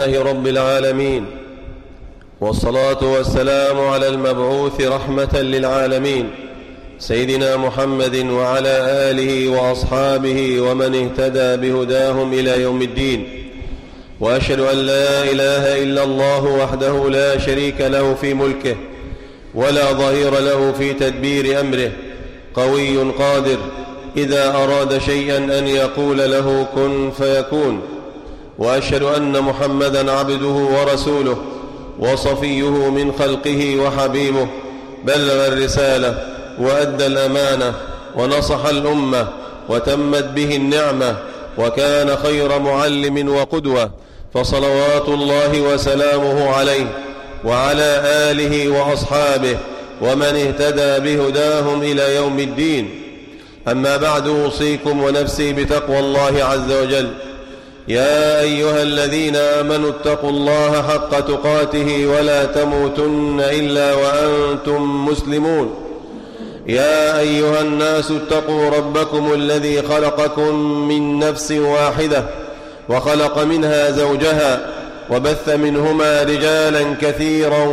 لله رب العالمين، والصلاة والسلام على المبعوث رحمة للعالمين سيدنا محمد وعلى آله وأصحابه ومن اهتدى بهداهم إلى يوم الدين. وأشهد أن لا إله إلا الله وحده لا شريك له في ملكه ولا ظهير له في تدبير أمره، قوي قادر إذا أراد شيئا أن يقول له كن فيكون. وأشهد أن محمدا عبده ورسوله وصفيه من خلقه وحبيبه، بلغ الرسالة وأدى الأمانة ونصح الأمة وتمت به النعمة، وكان خير معلم وقدوة، فصلوات الله وسلامه عليه وعلى آله وأصحابه ومن اهتدى بهداهم إلى يوم الدين. أما بعد، أوصيكم ونفسي بتقوى الله عز وجل. يا أيها الذين آمنوا اتقوا الله حق تقاته ولا تموتن إلا وأنتم مسلمون. يا أيها الناس اتقوا ربكم الذي خلقكم من نفس واحدة وخلق منها زوجها وبث منهما رجالا كثيرا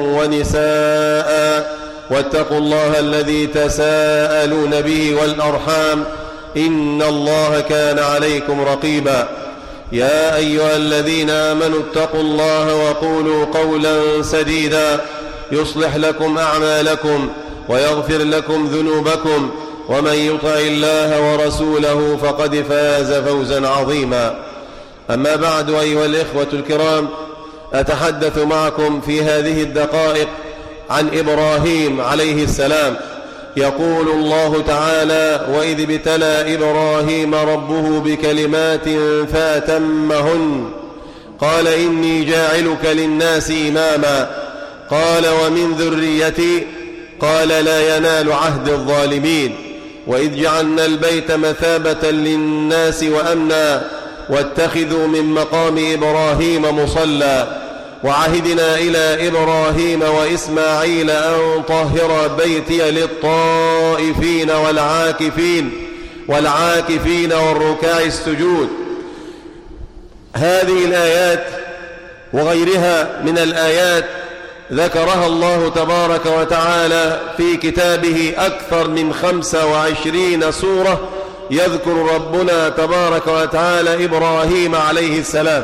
ونساء، واتقوا الله الذي تساءلون به والأرحام، إن الله كان عليكم رقيبا. يا أيها الذين آمنوا اتقوا الله وقولوا قولا سديدا يصلح لكم أعمالكم ويغفر لكم ذنوبكم، ومن يطع الله ورسوله فقد فاز فوزا عظيما. أما بعد، أيها الإخوة الكرام، أتحدث معكم في هذه الدقائق عن إبراهيم عليه السلام. يقول الله تعالى: وإذ ابتلى إبراهيم ربه بكلمات فأتمهن قال إني جاعلك للناس إماما قال ومن ذريتي قال لا ينال عهد الظالمين. وإذ جعلنا البيت مثابة للناس وأمنا واتخذوا من مقام إبراهيم مصلى وعهدنا إلى إبراهيم وإسماعيل أن طهر بيتي للطائفين والعاكفين والركاع السجود. هذه الآيات وغيرها من الآيات ذكرها الله تبارك وتعالى في كتابه أكثر من 25 سورة، يذكر ربنا تبارك وتعالى إبراهيم عليه السلام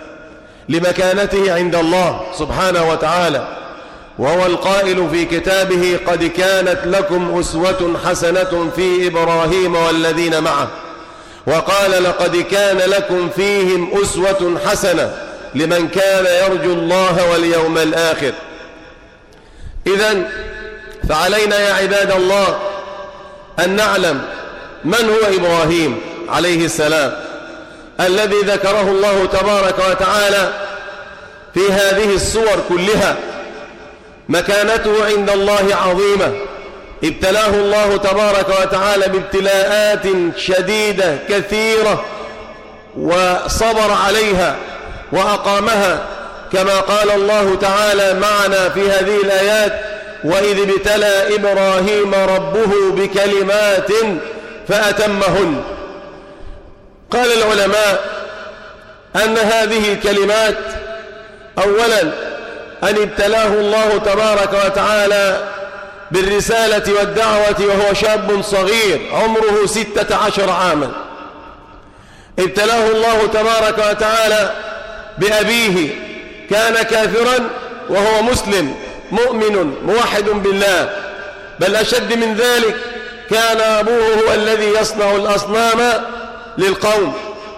لمكانته عند الله سبحانه وتعالى، وهو القائل في كتابه: قد كانت لكم أسوة حسنة في إبراهيم والذين معه، وقال: لقد كان لكم فيهم أسوة حسنة لمن كان يرجو الله واليوم الآخر. إذن فعلينا يا عباد الله أن نعلم من هو إبراهيم عليه السلام الذي ذكره الله تبارك وتعالى في هذه الصور كلها. مكانته عند الله عظيمة، ابتلاه الله تبارك وتعالى بابتلاءات شديدة كثيرة وصبر عليها وأقامها، كما قال الله تعالى معنا في هذه الآيات: وإذ ابتلى إبراهيم ربه بكلمات فأتمهن. قال العلماء أن هذه الكلمات أولا أن ابتلاه الله تبارك وتعالى بالرسالة والدعوة وهو شاب صغير عمره 16 عاما. ابتلاه الله تبارك وتعالى بأبيه، كان كافرا وهو مسلم مؤمن موحد بالله، بل أشد من ذلك كان أبوه هو الذي يصنع الأصنام للقوم.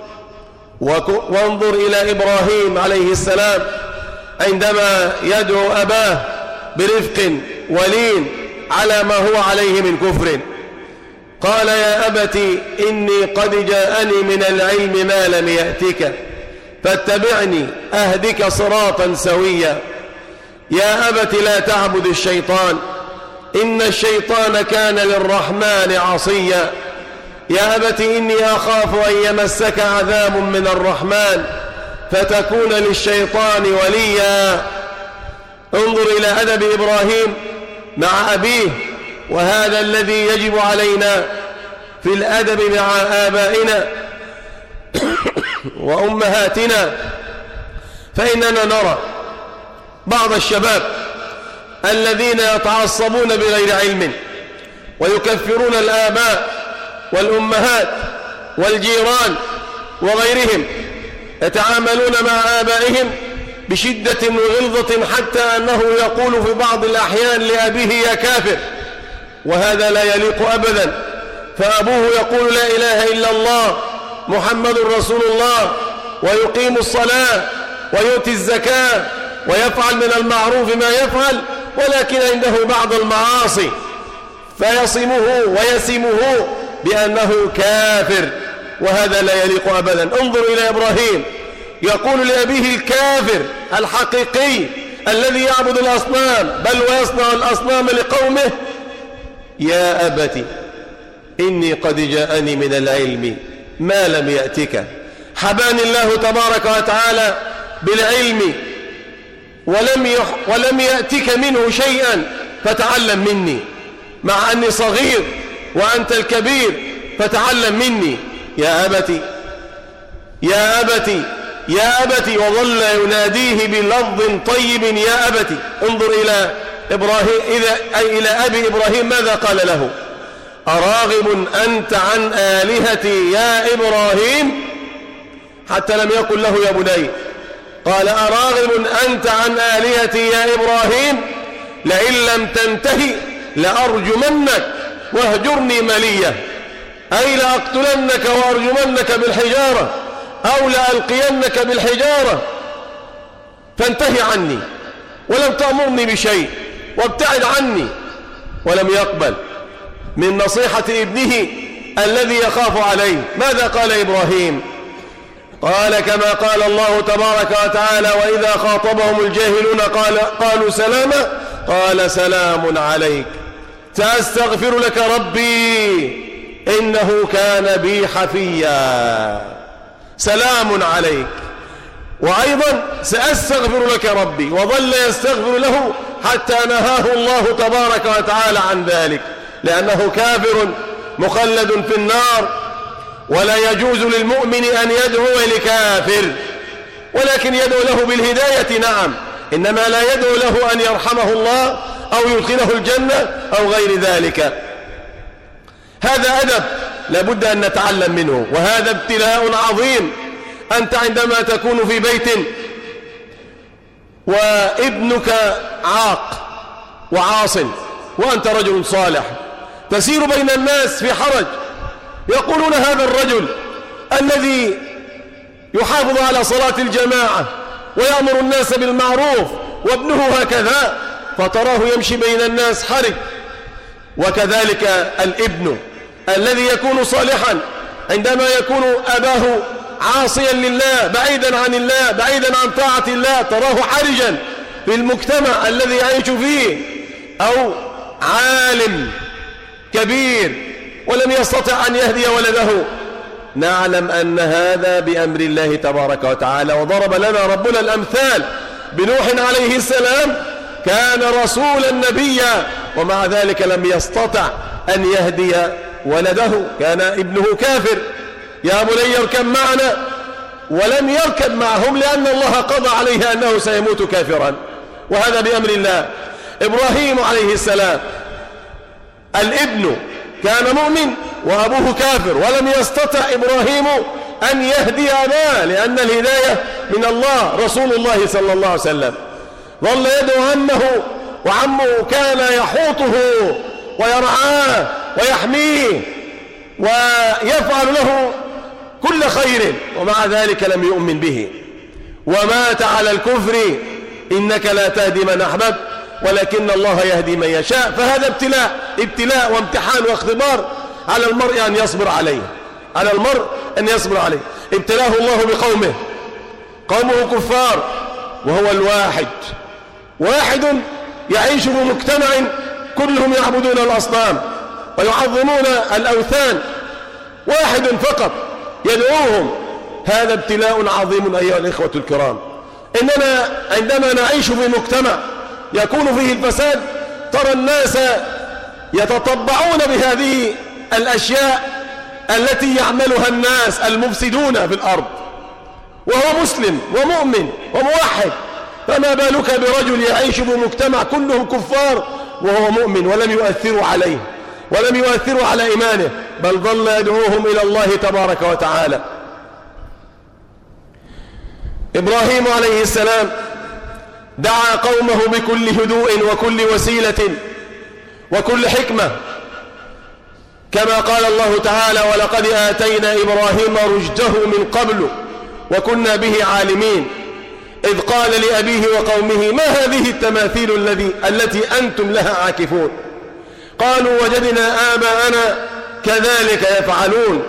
وانظر إلى إبراهيم عليه السلام عندما يدعو أباه برفق ولين على ما هو عليه من كفر. قال: يا أبت إني قد جاءني من العلم ما لم يأتك فاتبعني أهدك صراطا سويا. يا أبت لا تعبد الشيطان إن الشيطان كان للرحمن عصيا. يا أبت إني أخاف أن يمسك عذاب من الرحمن فتكون للشيطان وليا. انظر إلى أدب إبراهيم مع أبيه، وهذا الذي يجب علينا في الأدب مع آبائنا وأمهاتنا. فإننا نرى بعض الشباب الذين يتعصبون بغير علم ويكفرون الآباء والأمهات والجيران وغيرهم، يتعاملون مع آبائهم بشدة وغلظة حتى أنه يقول في بعض الأحيان لأبيه يا كافر، وهذا لا يليق أبدا. فأبوه يقول لا إله إلا الله محمد رسول الله، ويقيم الصلاة ويؤتي الزكاة ويفعل من المعروف ما يفعل، ولكن عنده بعض المعاصي فيصمه ويسمه بأنه كافر، وهذا لا يليق أبدا. انظر إلى إبراهيم يقول لأبيه الكافر الحقيقي الذي يعبد الأصنام بل ويصنع الأصنام لقومه: يا أبت إني قد جاءني من العلم ما لم يأتك. حباني الله تبارك وتعالى بالعلم ولم يأتك منه شيئا فتعلم مني، مع أني صغير وأنت الكبير، فتعلم مني. يا أبت يا أبت يا أبت، وظل يناديه بلفظ طيب: يا أبت. انظر إلى إبراهيم أي إلى أبي إبراهيم ماذا قال له: أراغب أنت عن آلهتي يا إبراهيم، حتى لم يقل له يا بني، قال: أراغب أنت عن آلهتي يا إبراهيم لئن لم تنتهي لأرجمنك واهجرني مليا، أي لأقتلنك وأرجمنك بالحجارة أو لألقينك بالحجارة، فانتهي عني ولم تأمرني بشيء وابتعد عني. ولم يقبل من نصيحة ابنه الذي يخاف عليه. ماذا قال إبراهيم؟ قال كما قال الله تبارك وتعالى: وإذا خاطبهم الجاهلون قالوا سلاما، قال: سلام عليك سأستغفر لك ربي إنه كان بي حفيا. سلام عليك. وأيضا سأستغفر لك ربي، وظل يستغفر له حتى نهاه الله تبارك وتعالى عن ذلك، لأنه كافر مخلد في النار، ولا يجوز للمؤمن أن يدعو لكافر، ولكن يدعو له بالهداية نعم، إنما لا يدعو له أن يرحمه الله أو يدخله الجنة أو غير ذلك. هذا أدب لابد أن نتعلم منه، وهذا ابتلاء عظيم. أنت عندما تكون في بيت وابنك عاق وعاص وأنت رجل صالح، تسير بين الناس في حرج، يقولون هذا الرجل الذي يحافظ على صلاة الجماعة ويأمر الناس بالمعروف وابنه هكذا، فتراه يمشي بين الناس حرج. وكذلك الابن الذي يكون صالحا عندما يكون أباه عاصيا لله بعيدا عن الله بعيدا عن طاعة الله، تراه حرجا في المجتمع الذي يعيش فيه، أو عالم كبير ولم يستطع أن يهدي ولده. نعلم أن هذا بأمر الله تبارك وتعالى، وضرب لنا ربنا الأمثال بنوح عليه السلام، كان رسولا نبيا ومع ذلك لم يستطع أن يهدي ولده، كان ابنه كافر. يا بني اركب معنا، ولم يركب معهم لأن الله قضى عليه أنه سيموت كافرا، وهذا بأمر الله. إبراهيم عليه السلام الابن كان مؤمن وأبوه كافر، ولم يستطع إبراهيم أن يهدي أباه لأن الهداية من الله، رسول الله صلى الله عليه وسلم. ظل يدعو عمه، وعمه كان يحوطه ويرعاه ويحميه ويفعل له كل خير، ومع ذلك لم يؤمن به ومات على الكفر. إنك لا تهدي من أحببت ولكن الله يهدي من يشاء. فهذا ابتلاء وامتحان واختبار على المرء أن يصبر عليه، على المرء أن يصبر عليه. ابتلاه الله بقومه، قومه كفار وهو الواحد، واحد يعيش في مجتمع كلهم يعبدون الأصنام ويعظمون الأوثان، واحد فقط يدعوهم. هذا ابتلاء عظيم أيها الإخوة الكرام. إننا عندما نعيش في مجتمع يكون فيه الفساد، ترى الناس يتطبعون بهذه الأشياء التي يعملها الناس المفسدون في الأرض، وهو مسلم ومؤمن وموحد، فما بالك برجل يعيش بمجتمع كلهم كفار وهو مؤمن ولم يؤثروا عليه ولم يؤثروا على إيمانه، بل ظل يدعوهم إلى الله تبارك وتعالى. إبراهيم عليه السلام دعا قومه بكل هدوء وكل وسيلة وكل حكمة، كما قال الله تعالى: ولقد آتينا إبراهيم رشده من قبل وكنا به عالمين، إذ قال لأبيه وقومه: ما هذه التماثيل التي أنتم لها عاكفون؟ قالوا: وجدنا آباءنا كذلك يفعلون.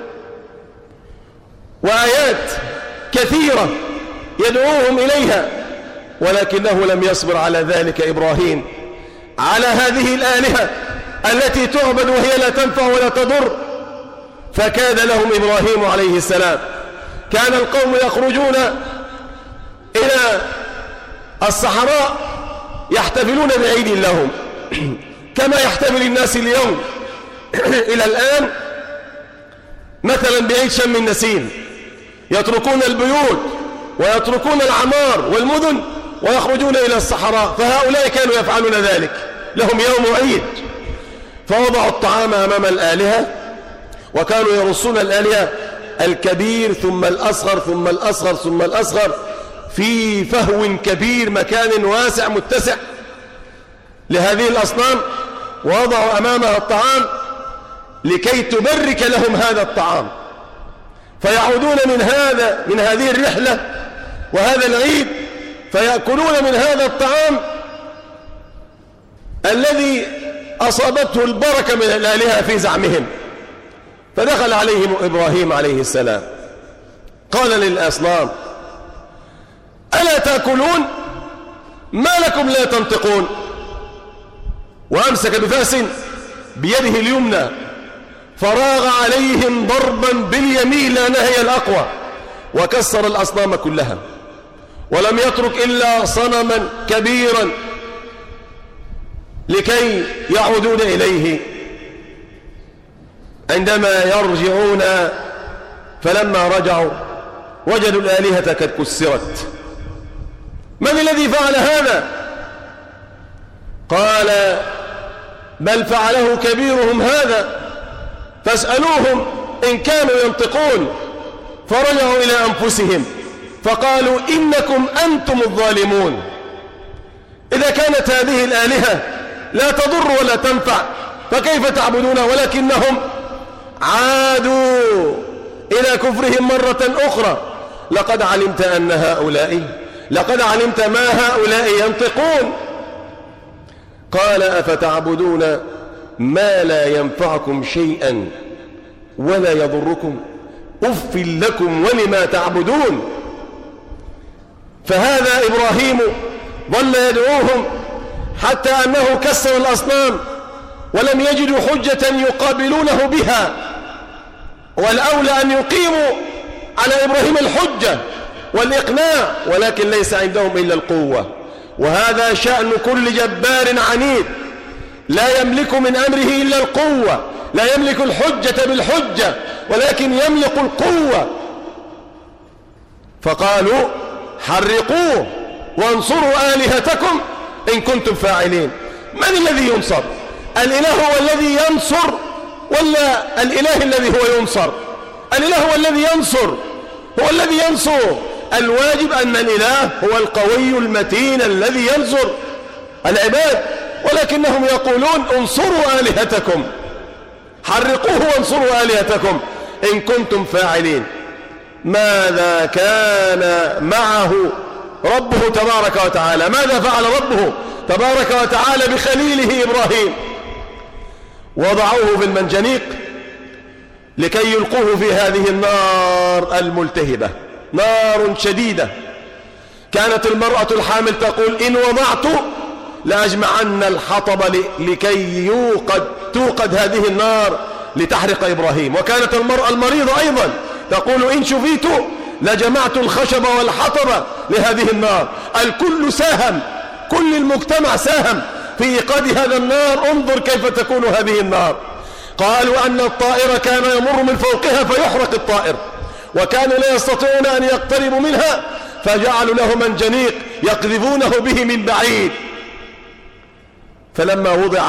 وآيات كثيرة يدعوهم إليها، ولكنه لم يصبر على ذلك إبراهيم، على هذه الآلهة التي تعبد وهي لا تنفع ولا تضر. فكاد لهم إبراهيم عليه السلام. كان القوم يخرجون إلى الصحراء يحتفلون بعيد لهم كما يحتفل الناس اليوم إلى الآن، مثلا بعيد شم النسيم، يتركون البيوت ويتركون العمار والمدن ويخرجون إلى الصحراء. فهؤلاء كانوا يفعلون ذلك، لهم يوم عيد، فوضعوا الطعام أمام الآلهة، وكانوا يرصون الآلهة الكبير ثم الأصغر ثم الأصغر ثم الأصغر في فهو كبير، مكان واسع متسع لهذه الأصنام، ووضعوا أمامها الطعام لكي تبرك لهم هذا الطعام. فيعودون من هذه الرحلة وهذا العيد فيأكلون من هذا الطعام الذي أصابته البركة من الآلهة في زعمهم. فدخل عليهم إبراهيم عليه السلام قال للأصنام: ألا تأكلون؟ ما لكم لا تنطقون؟ وأمسك بفأس بيده اليمنى فراغ عليهم ضربا باليمين لا نهي الأقوى، وكسر الأصنام كلها، ولم يترك إلا صنما كبيرا لكي يعودون إليه. عندما يرجعون فلما رجعوا وجدوا الآلهة قد كسرت. من الذي فعل هذا؟ قال: بل فعله كبيرهم هذا، فاسألوهم إن كانوا ينطقون. فرجعوا إلى أنفسهم فقالوا: إنكم أنتم الظالمون. إذا كانت هذه الآلهة لا تضر ولا تنفع فكيف تعبدون؟ ولكنهم عادوا إلى كفرهم مرة أخرى. لقد علمت ما هؤلاء ينطقون. قال: أفتعبدون ما لا ينفعكم شيئا ولا يضركم؟ أف لكم ولما تعبدون. فهذا إبراهيم ظل يدعوهم حتى أنه كسر الأصنام ولم يجدوا حجة يقابلونه بها، والأولى أن يقيموا على إبراهيم الحجة والإقناع، ولكن ليس عندهم إلا القوة. وهذا شأن كل جبار عنيد، لا يملك من أمره إلا القوة، لا يملك الحجة بالحجة، ولكن يملك القوة. فقالوا: حرقوه وانصروا آلهتكم إن كنتم فاعلين. من الذي ينصر؟ الإله هو الذي ينصر ولا الإله الذي هو ينصر؟ الإله هو الذي ينصر، هو الذي ينصر. الواجب أن الإله هو القوي المتين الذي ينصر العباد، ولكنهم يقولون: انصروا آلهتكم، حرقوه وانصروا آلهتكم إن كنتم فاعلين. ماذا كان معه ربه تبارك وتعالى؟ ماذا فعل ربه تبارك وتعالى بخليله إبراهيم؟ وضعوه في المنجنيق لكي يلقوه في هذه النار الملتهبة، نار شديدة. كانت المرأة الحامل تقول: إن وضعت لأجمعن الحطب لكي توقد هذه النار لتحرق إبراهيم. وكانت المرأة المريضة أيضا تقول: إن شفيت لجمعت الخشب والحطب لهذه النار. الكل ساهم، كل المجتمع ساهم في إيقاد هذا النار. انظر كيف تكون هذه النار. قالوا أن الطائر كان يمر من فوقها فيحرق الطائر، وكانوا لا يستطيعون أن يقتربوا منها، فجعلوا له منجنيق يقذفونه به من بعيد. فلما وضع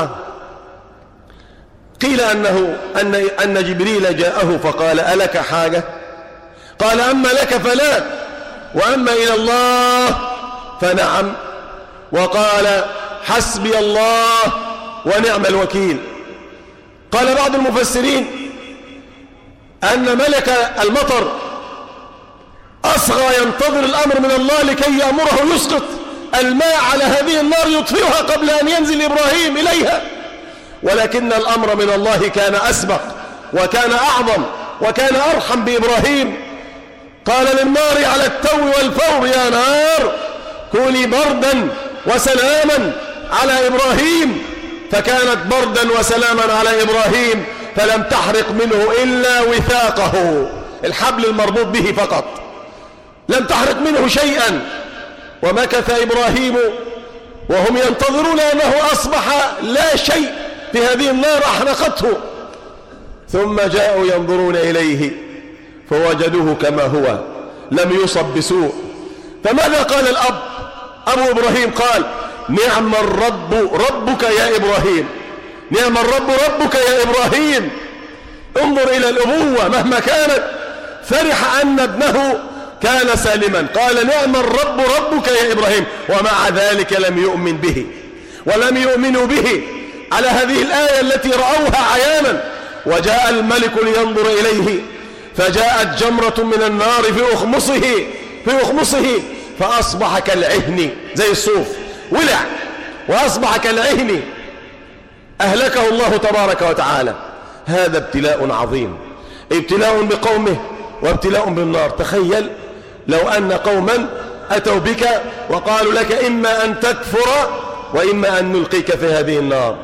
قيل أن جبريل جاءه فقال: ألك حاجة؟ قال: أما لك فلا، وأما إلى الله فنعم. وقال: حسبي الله ونعم الوكيل. قال بعض المفسرين أن ملك المطر أصغى ينتظر الأمر من الله لكي يأمره يسقط الماء على هذه النار يطفئها قبل أن ينزل إبراهيم إليها، ولكن الأمر من الله كان أسبق وكان أعظم وكان أرحم بإبراهيم. قال للنار على التو والفور: يا نار كوني بردا وسلاما على إبراهيم، فكانت بردا وسلاما على إبراهيم، فلم تحرق منه إلا وثاقه، الحبل المربوط به فقط، لم تحرق منه شيئا. ومكث إبراهيم وهم ينتظرون أنه أصبح لا شيء في هذه النار أحرقته، ثم جاءوا ينظرون إليه فوجدوه كما هو، لم يصب بسوء. فماذا قال الأب؟ أبو إبراهيم قال: نعم الرب ربك يا إبراهيم، نعم الرب ربك يا إبراهيم. انظر إلى الأبوة مهما كانت، فرح أن ابنه كان سالما. قال: نعم الرب ربك يا إبراهيم، ومع ذلك لم يؤمن به ولم يؤمنوا به على هذه الآية التي رأوها عيانا. وجاء الملك لينظر إليه، فجاءت جمرة من النار في أخمصه فأصبح كالعهن، زي الصوف، ولع وأصبح كالعهن، أهلكه الله تبارك وتعالى. هذا ابتلاء عظيم، ابتلاء بقومه وابتلاء بالنار. تخيل لو أن قوما أتوا بك وقالوا لك: إما أن تكفر وإما أن نلقيك في هذه النار،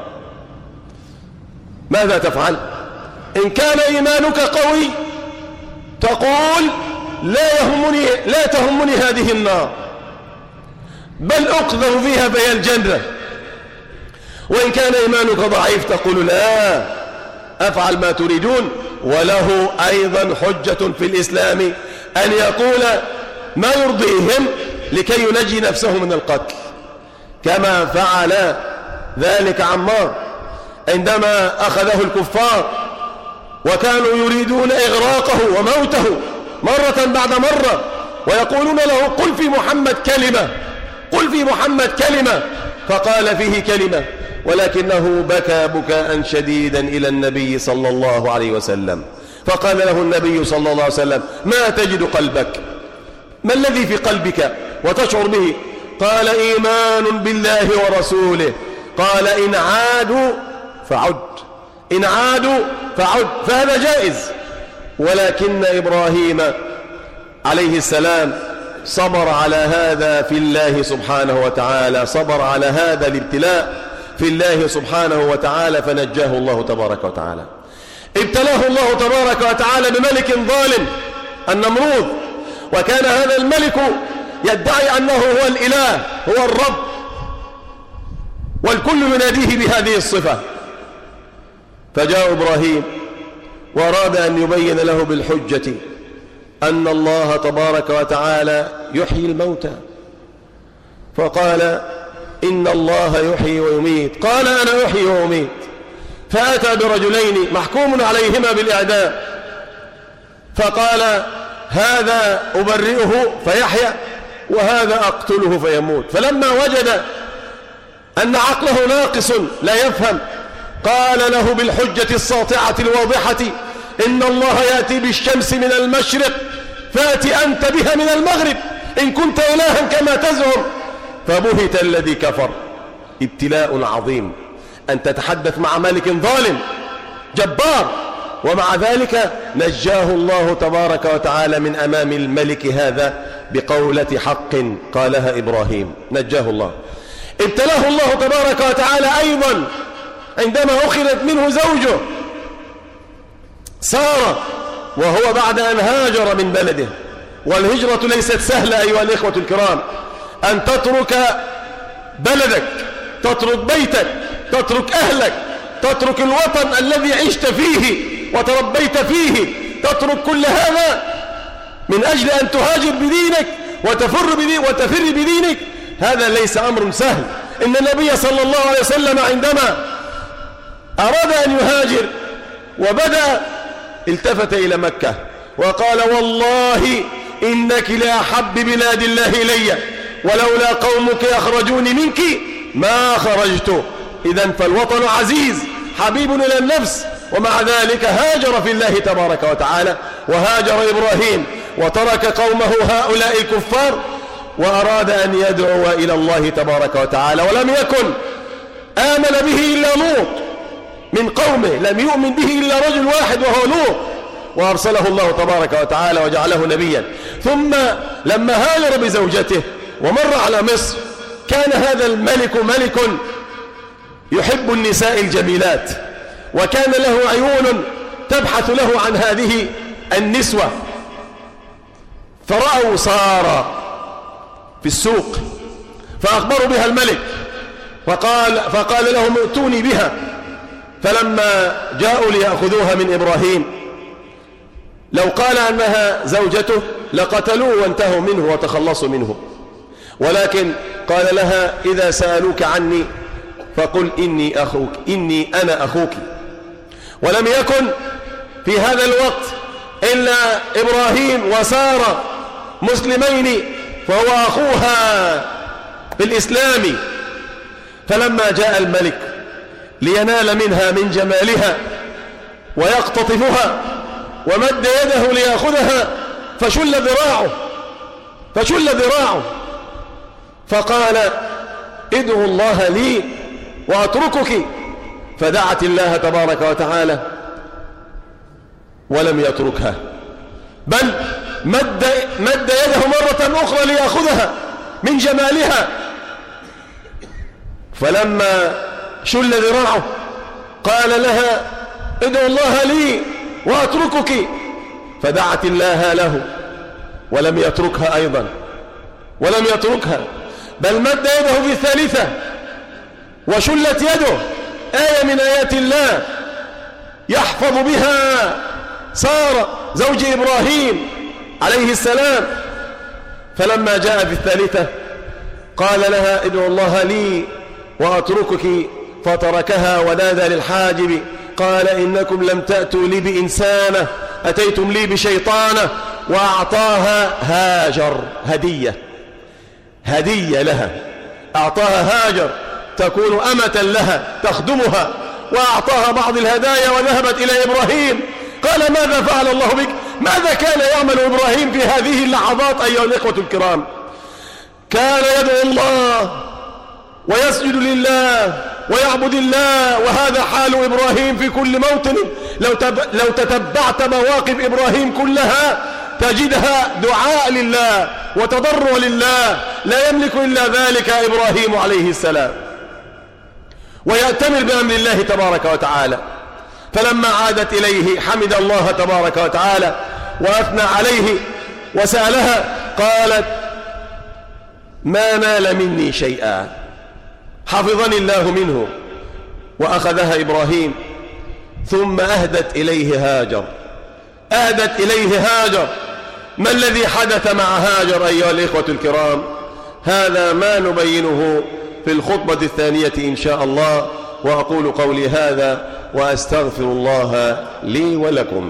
ماذا تفعل؟ إن كان إيمانك قوي تقول: لا تهمني هذه النار، بل أقذف فيها فهي الجنة. وإن كان إيمانك ضعيف تقول: لا، أفعل ما تريدون. وله أيضا حجة في الإسلام أن يقول ما يرضيهم لكي ينجي نفسه من القتل، كما فعل ذلك عمار عندما أخذه الكفار وكانوا يريدون إغراقه وموته مرة بعد مرة، ويقولون له: قل في محمد كلمة، قل في محمد كلمة. فقال فيه كلمة، ولكنه بكى بكاء شديدا إلى النبي صلى الله عليه وسلم. فقال له النبي صلى الله عليه وسلم: ما تجد قلبك؟ ما الذي في قلبك وتشعر به؟ قال: إيمان بالله ورسوله. قال: إن عادوا فعد، إن عادوا فعد. فهذا جائز. ولكن إبراهيم عليه السلام صبر على هذا في الله سبحانه وتعالى، صبر على هذا الابتلاء في الله سبحانه وتعالى، فنجاه الله تبارك وتعالى. ابتلاه الله تبارك وتعالى بملك ظالم، النمرود، وكان هذا الملك يدعي أنه هو الإله، هو الرب، والكل يناديه بهذه الصفة. فجاء إبراهيم وأراد أن يبين له بالحجة أن الله تبارك وتعالى يحيي الموتى، فقال: إن الله يحيي ويميت. قال: أنا أحيي وأميت. فأتى برجلين محكوم عليهما بالإعدام، فقال: هذا أبرئه فيحيى وهذا أقتله فيموت. فلما وجد أن عقله ناقص لا يفهم، قال له بالحجة الساطعة الواضحة: إن الله يأتي بالشمس من المشرق فأت أنت بها من المغرب إن كنت إلها كما تزعم. فبهت الذي كفر. ابتلاء عظيم أن تتحدث مع ملك ظالم جبار، ومع ذلك نجاه الله تبارك وتعالى من أمام الملك هذا بقولة حق قالها إبراهيم، نجاه الله. ابتلاه الله تبارك وتعالى أيضا عندما أخذت منه زوجه سارة، وهو بعد أن هاجر من بلده. والهجرة ليست سهلة أيها الإخوة الكرام، أن تترك بلدك، تترك بيتك، تترك أهلك، تترك الوطن الذي عشت فيه وتربيت فيه، تترك كل هذا من أجل أن تهاجر بدينك وتفر بدينك، هذا ليس أمر سهل. إن النبي صلى الله عليه وسلم عندما أراد أن يهاجر وبدأ التفت إلى مكة وقال: والله إنك لأحب بلاد الله إلي، ولولا قومك يخرجوني منك ما خرجت. إذن فالوطن عزيز حبيب إلى النفس، ومع ذلك هاجر في الله تبارك وتعالى. وهاجر إبراهيم وترك قومه هؤلاء الكفار وأراد أن يدعو إلى الله تبارك وتعالى، ولم يكن آمن به إلا لوط من قومه، لم يؤمن به إلا رجل واحد وهو لوط، وأرسله الله تبارك وتعالى وجعله نبيا. ثم لما هاجر بزوجته ومر على مصر، كان هذا الملك ملك يحب النساء الجميلات، وكان له عيون تبحث له عن هذه النسوة، فرأوا سارة في السوق فأخبروا بها الملك، فقال لهم: ائتوني بها. فلما جاءوا ليأخذوها من إبراهيم، لو قال أنها زوجته لقتلوه وانتهوا منه وتخلصوا منه، ولكن قال لها: إذا سألوك عني فقل إني أنا أخوك. ولم يكن في هذا الوقت إلا إبراهيم وسارة مسلمين، فهو أخوها بالإسلام. فلما جاء الملك لينال منها من جمالها ويقتطفها ومد يده ليأخذها، فشل ذراعه فقال: ادعوا الله لي وأتركك. فدعت الله تبارك وتعالى ولم يتركها، بل مد يده مرة أخرى ليأخذها من جمالها. فلما شل ذراعه قال لها: ادعوا الله لي وأتركك. فدعت الله له ولم يتركها أيضا، ولم يتركها، بل مد يده بالثالثة وشلت يده، آية من آيات الله يحفظ بها سارة زوج إبراهيم عليه السلام. فلما جاء بالثالثة قال لها: ادعوا الله لي وأتركك. فتركها ونادى للحاجب قال: إنكم لم تأتوا لي بإنسانة، أتيتم لي بشيطانة. وأعطاها هاجر هدية لها، أعطاها هاجر تكون أمة لها تخدمها، وأعطاها بعض الهدايا وذهبت إلى إبراهيم. قال: ماذا فعل الله بك؟ ماذا كان يعمل إبراهيم في هذه اللحظات أيها الإخوة الكرام؟ كان يدعو الله ويسجد لله ويعبد الله، وهذا حال إبراهيم في كل موطن. لو تتبعت مواقف إبراهيم كلها تجدها دعاء لله وتضرع لله، لا يملك إلا ذلك إبراهيم عليه السلام، ويأتمر بأمر الله تبارك وتعالى. فلما عادت إليه حمد الله تبارك وتعالى وأثنى عليه وسألها، قالت: ما نال مني شيئا، حفظني الله منه. وأخذها إبراهيم ثم أهدت إليه هاجر. ما الذي حدث مع هاجر أيها الإخوة الكرام؟ هذا ما نبينه في الخطبة الثانية إن شاء الله. وأقول قولي هذا وأستغفر الله لي ولكم.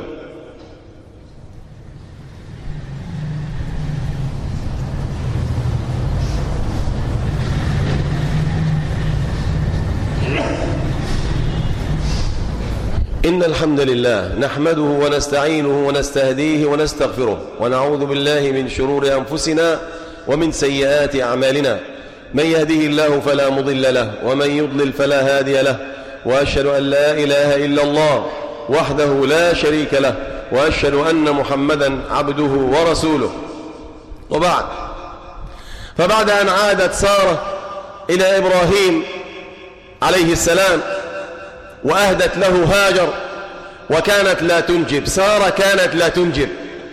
إن الحمد لله نحمده ونستعينه ونستهديه ونستغفره، ونعوذ بالله من شرور أنفسنا ومن سيئات أعمالنا. من يهده الله فلا مضل له، ومن يضلل فلا هادي له. وأشهد أن لا إله إلا الله وحده لا شريك له، وأشهد أن محمدا عبده ورسوله. وبعد، فبعد أن عادت سارة إلى إبراهيم عليه السلام وأهدت له هاجر، وكانت لا تنجب، سارة كانت لا تنجب،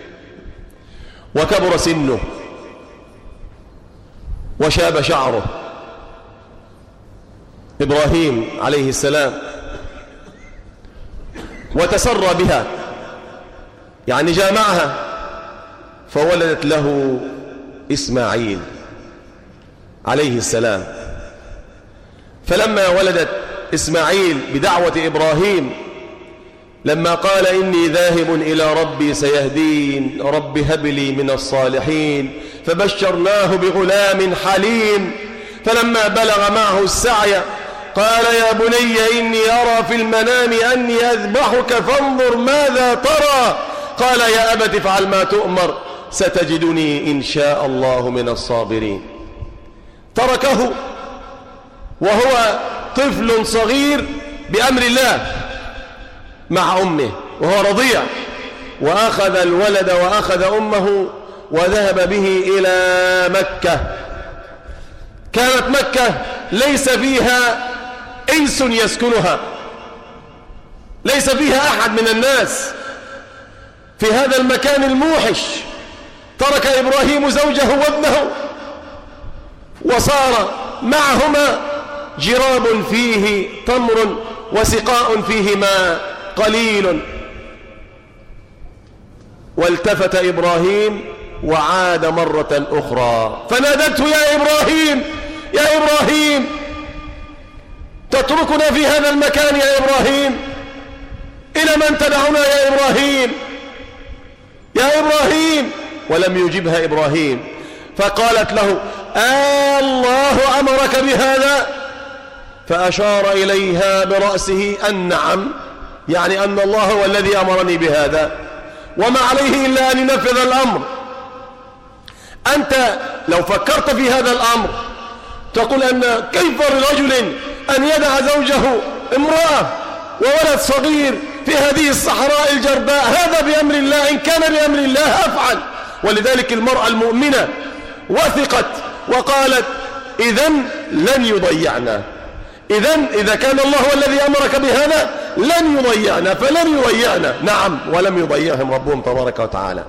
وكبر سنه وشاب شعره. إبراهيم عليه السلام وتسرى بها، يعني جامعها فولدت له إسماعيل عليه السلام. فلما ولدت إسماعيل بدعوة إبراهيم لما قال إني ذاهب إلى ربي سيهدين رب هب لي من الصالحين فبشرناه بغلام حليم. فلما بلغ معه السعي قال يا بني إني أرى في المنام أني أذبحك فانظر ماذا ترى. قال يا أبت افعل ما تؤمر ستجدني إن شاء الله من الصابرين. تركه وهو طفل صغير بأمر الله مع أمه وهو رضيع، وأخذ الولد وأخذ أمه وذهب به إلى مكة. كانت مكة ليس فيها إنس يسكنها، ليس فيها أحد من الناس في هذا المكان الموحش. ترك إبراهيم زوجه وابنه وصار معهما جراب فيه تمر وسقاء فيه ماء قليل. والتفت إبراهيم وعاد مرة أخرى فنادته يا إبراهيم يا إبراهيم تتركنا في هذا المكان يا إبراهيم؟ إلى من تدعونا يا إبراهيم يا إبراهيم؟ ولم يجبها إبراهيم. فقالت له الله أمرك بهذا؟ فأشار إليها برأسه أن نعم، يعني أن الله هو الذي أمرني بهذا وما عليه إلا أن ينفذ الأمر. أنت لو فكرت في هذا الأمر تقول أن كيف لرجل أن يدع زوجه امرأة وولد صغير في هذه الصحراء الجرداء؟ هذا بأمر الله، إن كان بأمر الله أفعل. ولذلك المرأة المؤمنة وثقت وقالت إذن لن يضيعنا، إذا كان الله هو الذي أمرك بهذا لن يضيعنا فلن يضيعنا. نعم، ولم يضيعهم ربهم تبارك وتعالى.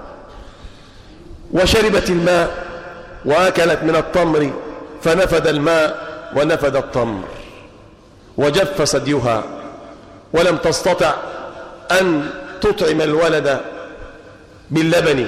وشربت الماء وأكلت من التمر فنفد الماء ونفد التمر وجف ثديها ولم تستطع أن تطعم الولد باللبن.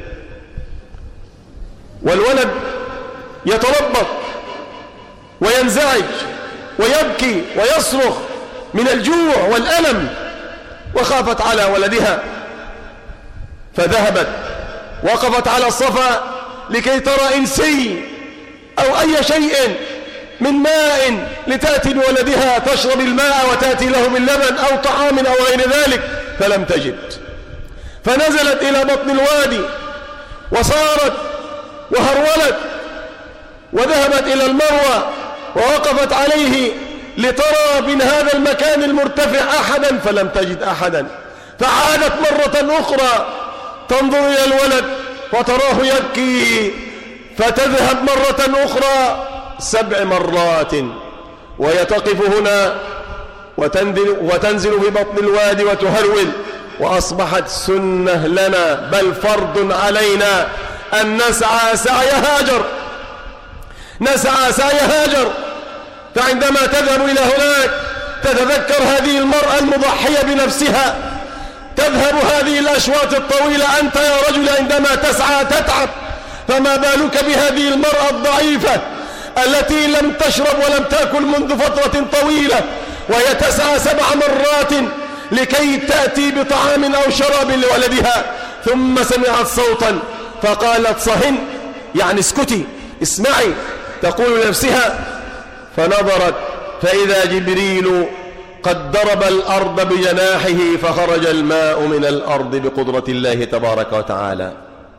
والولد يتربط وينزعج ويبكي ويصرخ من الجوع والألم، وخافت على ولدها فذهبت وقفت على الصفا لكي ترى إنسي أو أي شيء من ماء لتأتي بولدها تشرب الماء وتأتي له باللبن أو طعام أو غير ذلك، فلم تجد. فنزلت إلى بطن الوادي وصارت وهرولت وذهبت إلى المروة ووقفت عليه لترى من هذا المكان المرتفع أحدا فلم تجد أحدا. فعادت مرة أخرى تنظر إلى الولد وتراه يبكي، فتذهب مرة أخرى 7 مرات ويتقف هنا وتنزل في بطن الوادي وتهرول. وأصبحت سنة لنا بل فرض علينا أن نسعى سعي هاجر، نسعى سعي هاجر. فعندما تذهب إلى هناك تتذكر هذه المرأة المضحية بنفسها، تذهب هذه الأشواط الطويلة. أنت يا رجل عندما تسعى تتعب، فما بالك بهذه المرأة الضعيفة التي لم تشرب ولم تأكل منذ فترة طويلة، وهي تسعى 7 مرات لكي تأتي بطعام أو شراب لولدها. ثم سمعت صوتا فقالت صهن، يعني اسكتي اسمعي، تقول لنفسها. فنظرت فإذا جبريل قد ضرب الأرض بجناحه فخرج الماء من الأرض بقدرة الله تبارك وتعالى.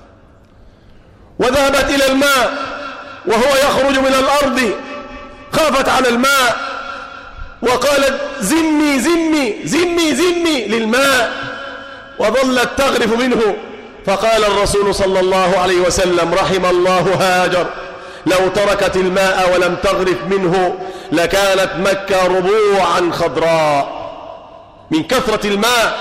وذهبت إلى الماء وهو يخرج من الأرض، خافت على الماء وقالت زمي زمي زمي زمي للماء، وظلت تغرف منه. فقال الرسول صلى الله عليه وسلم رحم الله هاجر، لو تركت الماء ولم تغرف منه لكانت مكة ربوعا خضراء من كثرة الماء.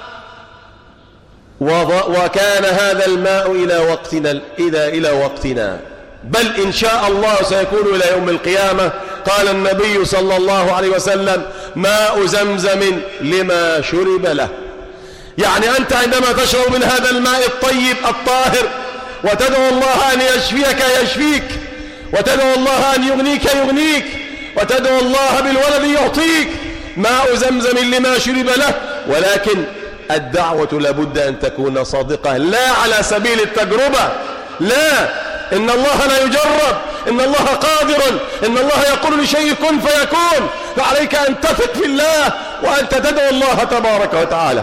وكان هذا الماء إلى وقتنا، بل إن شاء الله سيكون إلى يوم القيامة. قال النبي صلى الله عليه وسلم ماء زمزم لما شرب له. يعني أنت عندما تشرب من هذا الماء الطيب الطاهر وتدعو الله أن يشفيك يشفيك، وتدعو الله أن يغنيك يغنيك، وتدعو الله بالولد يعطيك. ماء زمزم لما شرب له، ولكن الدعوة لابد أن تكون صادقة، لا على سبيل التجربة، لا، إن الله لا يجرب، إن الله قادر، إن الله يقول لشيء كن فيكون، فعليك أن تثق في الله وأنت تدعو الله تبارك وتعالى.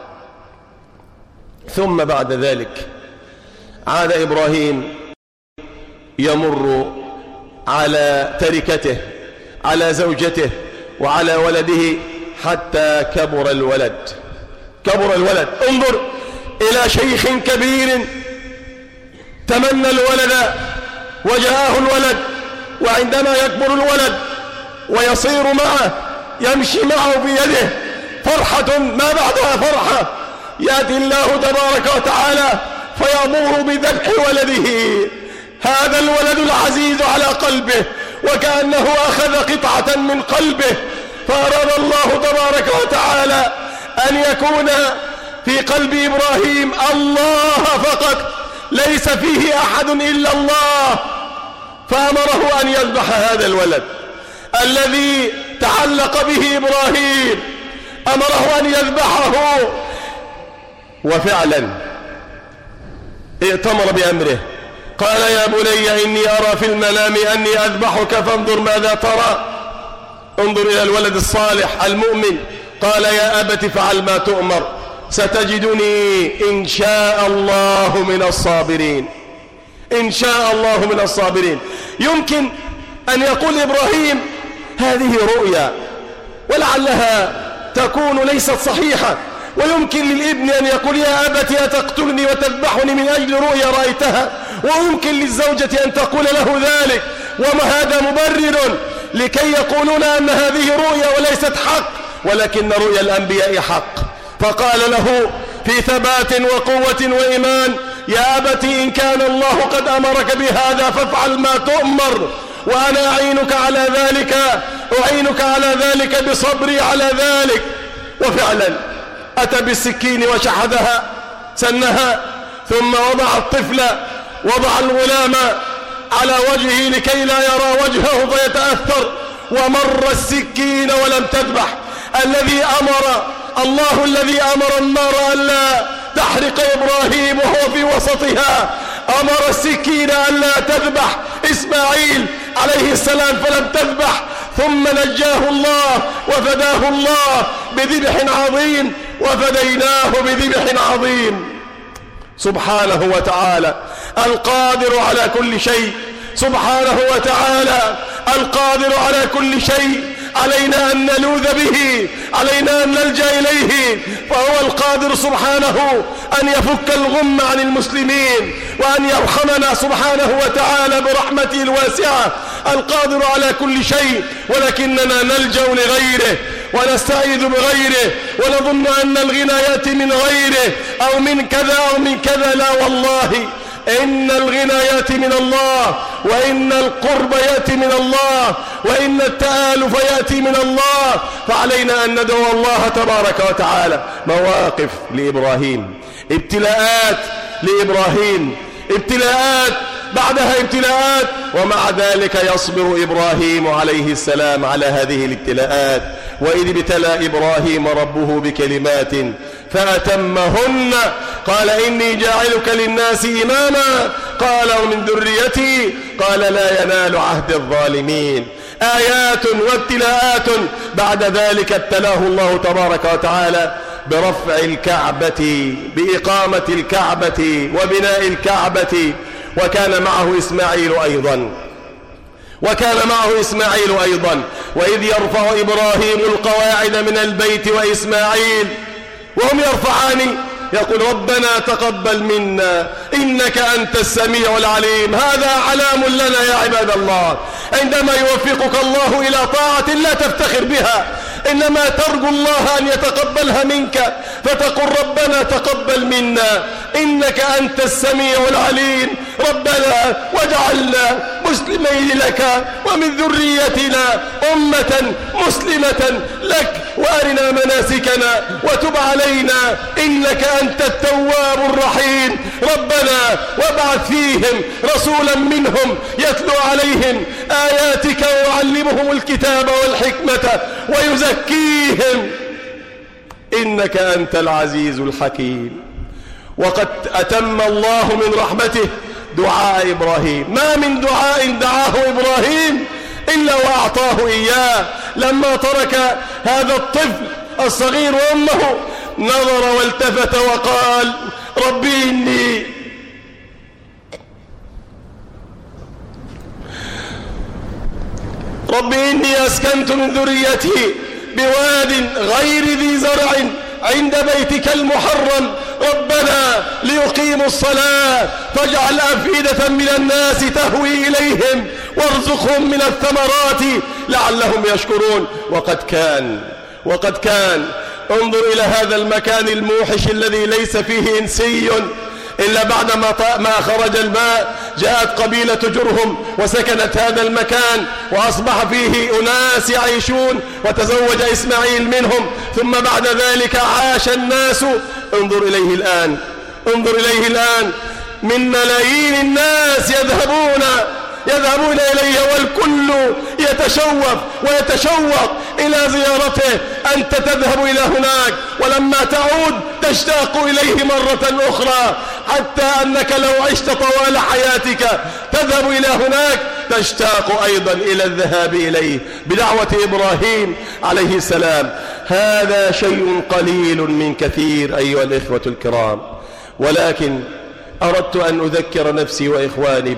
ثم بعد ذلك عاد إبراهيم يمر على تركته، على زوجته وعلى ولده، حتى كبر الولد. كبر الولد. انظر إلى شيخ كبير تمنى الولد وجاءه الولد، وعندما يكبر الولد ويصير معه يمشي معه بيده، فرحة ما بعدها فرحة، يأتي الله تبارك وتعالى فيأمر بذبح ولده، هذا الولد العزيز على قلبه، وكأنه أخذ قطعة من قلبه، فأراد الله تبارك وتعالى أن يكون في قلب إبراهيم الله فقط، ليس فيه أحد إلا الله، فأمره أن يذبح هذا الولد الذي تعلق به إبراهيم، أمره أن يذبحه، وفعلا ائتمر بأمره. قال يا بني إني أرى في المنام أني أذبحك فانظر ماذا ترى. انظر إلى الولد الصالح المؤمن. قال يا أبت فعل ما تؤمر، ستجدني إن شاء الله من الصابرين. إن شاء الله من الصابرين. يمكن أن يقول إبراهيم هذه رؤيا ولعلها تكون ليست صحيحة، ويمكن للابن أن يقول يا أبت أتقتلني وتذبحني من أجل رؤيا رأيتها، ويمكن للزوجة أن تقول له ذلك، وما هذا مبرر لكي يقولون أن هذه رؤيا وليست حق، ولكن رؤيا الأنبياء حق. فقال له في ثبات وقوة وإيمان يا أبت إن كان الله قد أمرك بهذا فافعل ما تؤمر، وأنا أعينك على ذلك بصبري على ذلك. وفعلا أتى بالسكين وشحذها سنها، ثم وضع الغلام على وجهه لكي لا يرى وجهه فيتأثر، ومر السكين ولم تذبح. الله الذي أمر النار ألا تحرق إبراهيم وهو في وسطها، أمر السكين ألا تذبح إسماعيل عليه السلام فلم تذبح، ثم نجاه الله وفداه الله بذبح عظيم، وفديناه بذبح عظيم. سبحانه وتعالى القادر على كل شيء، سبحانه وتعالى القادر على كل شيء، علينا أن نلوذ به، علينا أن نلجأ إليه، فهو القادر سبحانه أن يفك الغم عن المسلمين، وأن يرحمنا سبحانه وتعالى برحمته الواسعة. القادر على كل شيء، ولكننا نلجأ لغيره ونستعيذ بغيره، ونظن أن الغنى يأتي من غيره أو من كذا أو من كذا. لا والله، إن الغنى يأتي من الله، وإن القرب يأتي من الله، وإن التآلف يأتي من الله، فعلينا أن ندعو الله تبارك وتعالى. مواقف لإبراهيم، ابتلاءات لإبراهيم، ابتلاءات بعدها ابتلاءات، ومع ذلك يصبر إبراهيم عليه السلام على هذه الابتلاءات. وإذ ابتلى إبراهيم ربه بكلمات فأتمهن، قال إني جاعلك للناس إماما، قال ومن ذريتي، قال لا ينال عهد الظالمين. آيات وابتلاءات. بعد ذلك ابتلاه الله تبارك وتعالى برفع الكعبة، بإقامة الكعبة وبناء الكعبة، وكان معه إسماعيل أيضا. وإذ يرفع إبراهيم القواعد من البيت وإسماعيل وهم يرفعان، يقول ربنا تقبل منا إنك أنت السميع العليم. هذا علام لنا يا عباد الله. عندما يوفقك الله إلى طاعة لا تفتخر بها، إنما ترجو الله أن يتقبلها منك، فتقول ربنا تقبل منا إنك أنت السميع العليم. ربنا واجعلنا مسلمين لك ومن ذريتنا أمة مسلمة لك، وأرنا مناسكنا وتب علينا إنك أنت التواب الرحيم. ربنا وابعث فيهم رسولا منهم يتلو عليهم آياتك ويعلمهم الكتاب والحكمة ويزكيهم إنك أنت العزيز الحكيم. وقد أتم الله من رحمته دعاء إبراهيم. ما من دعاء دعاه إبراهيم إلا وأعطاه إياه. لما ترك هذا الطفل الصغير وأمه نظر والتفت وقال ربي إني أسكنت من ذريتي بواد غير ذي زرع عند بيتك المحرم ربنا ليقيموا الصلاة فاجعل أفئدة من الناس تهوي إليهم وارزقهم من الثمرات لعلهم يشكرون. وقد كان انظر إلى هذا المكان الموحش الذي ليس فيه إنسي إلا بعد ما خرج الماء جاءت قبيلة جرهم وسكنت هذا المكان وأصبح فيه أناس يعيشون وتزوج إسماعيل منهم، ثم بعد ذلك عاش الناس. انظر إليه الآن من ملايين الناس يذهبون إليه والكل يتشوق إلى زيارته. أنت تذهب إلى هناك ولما تعود تشتاق إليه مرة أخرى، حتى أنك لو عشت طوال حياتك تذهب إلى هناك تشتاق أيضا إلى الذهاب إليه بدعوة إبراهيم عليه السلام. هذا شيء قليل من كثير أيها الإخوة الكرام، ولكن أردت أن أذكر نفسي وإخواني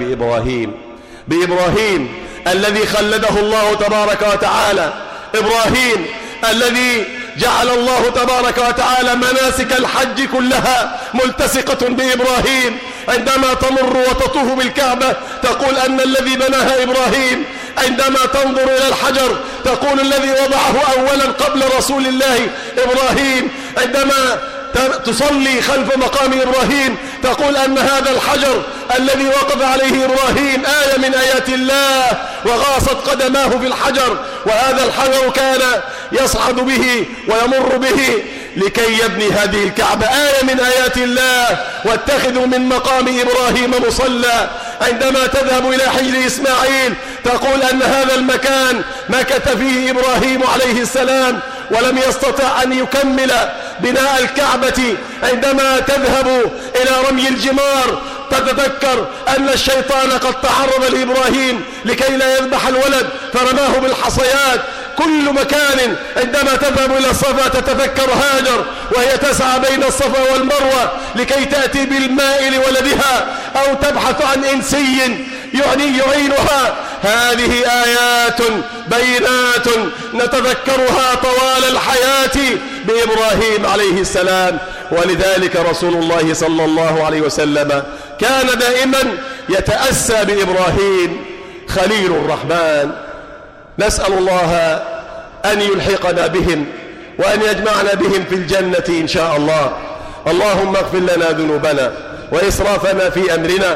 بإبراهيم الذي خلده الله تبارك وتعالى، إبراهيم الذي جعل الله تبارك وتعالى مناسك الحج كلها ملتصقة بإبراهيم. عندما تمر وتطوف بالكعبة تقول أن الذي بناها إبراهيم، عندما تنظر إلى الحجر تقول الذي وضعه أولا قبل رسول الله إبراهيم، عندما تصلي خلف مقام إبراهيم تقول أن هذا الحجر الذي وقف عليه إبراهيم آية من آيات الله وغاصت قدماه في الحجر، وهذا الحجر كان يصعد به ويمر به لكي يبني هذه الكعبة، آية من آيات الله. واتخذوا من مقام إبراهيم مصلى. عندما تذهب إلى حجر إسماعيل تقول أن هذا المكان مكث فيه إبراهيم عليه السلام ولم يستطع أن يكمل بناء الكعبة. عندما تذهب إلى رمي الجمار تتذكر أن الشيطان قد تعرض لإبراهيم لكي لا يذبح الولد فرماه بالحصيات. كل مكان عندما تذهب إلى الصفا تتذكر هاجر وهي تسعى بين الصفا والمروة لكي تأتي بالماء لولدها أو تبحث عن إنسي يعينها. هذه آيات بينات نتذكرها طوال الحياة بإبراهيم عليه السلام. ولذلك رسول الله صلى الله عليه وسلم كان دائما يتأسى بإبراهيم خليل الرحمن. نسأل الله أن يلحقنا بهم وأن يجمعنا بهم في الجنة إن شاء الله. اللهم اغفر لنا ذنوبنا وإسرافنا في أمرنا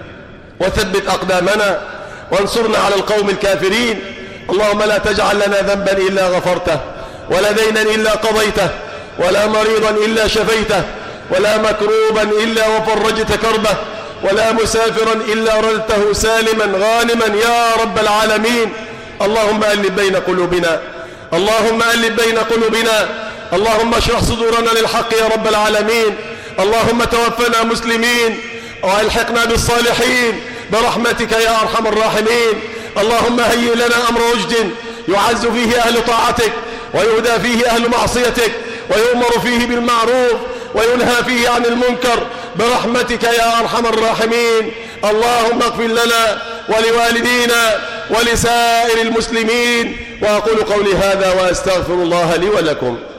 وثبت أقدامنا وانصرنا على القوم الكافرين. اللهم لا تجعل لنا ذنبا إلا غفرته، ولا دينا إلا قضيته، ولا مريضا إلا شفيته، ولا مكروبا إلا وفرجت كربه، ولا مسافرا إلا ردته سالما غانما يا رب العالمين. اللهم ألف بين قلوبنا، اللهم ألف بين قلوبنا، اللهم اشرح صدورنا للحق يا رب العالمين. اللهم توفنا مسلمين والحقنا بالصالحين برحمتك يا أرحم الراحمين. اللهم هيئ لنا أمر رشد يعز فيه أهل طاعتك ويهدى فيه أهل معصيتك ويؤمر فيه بالمعروف وينهى فيه عن المنكر برحمتك يا أرحم الراحمين. اللهم اغفر لنا ولوالدينا ولسائر المسلمين. وأقول قولي هذا وأستغفر الله لي ولكم.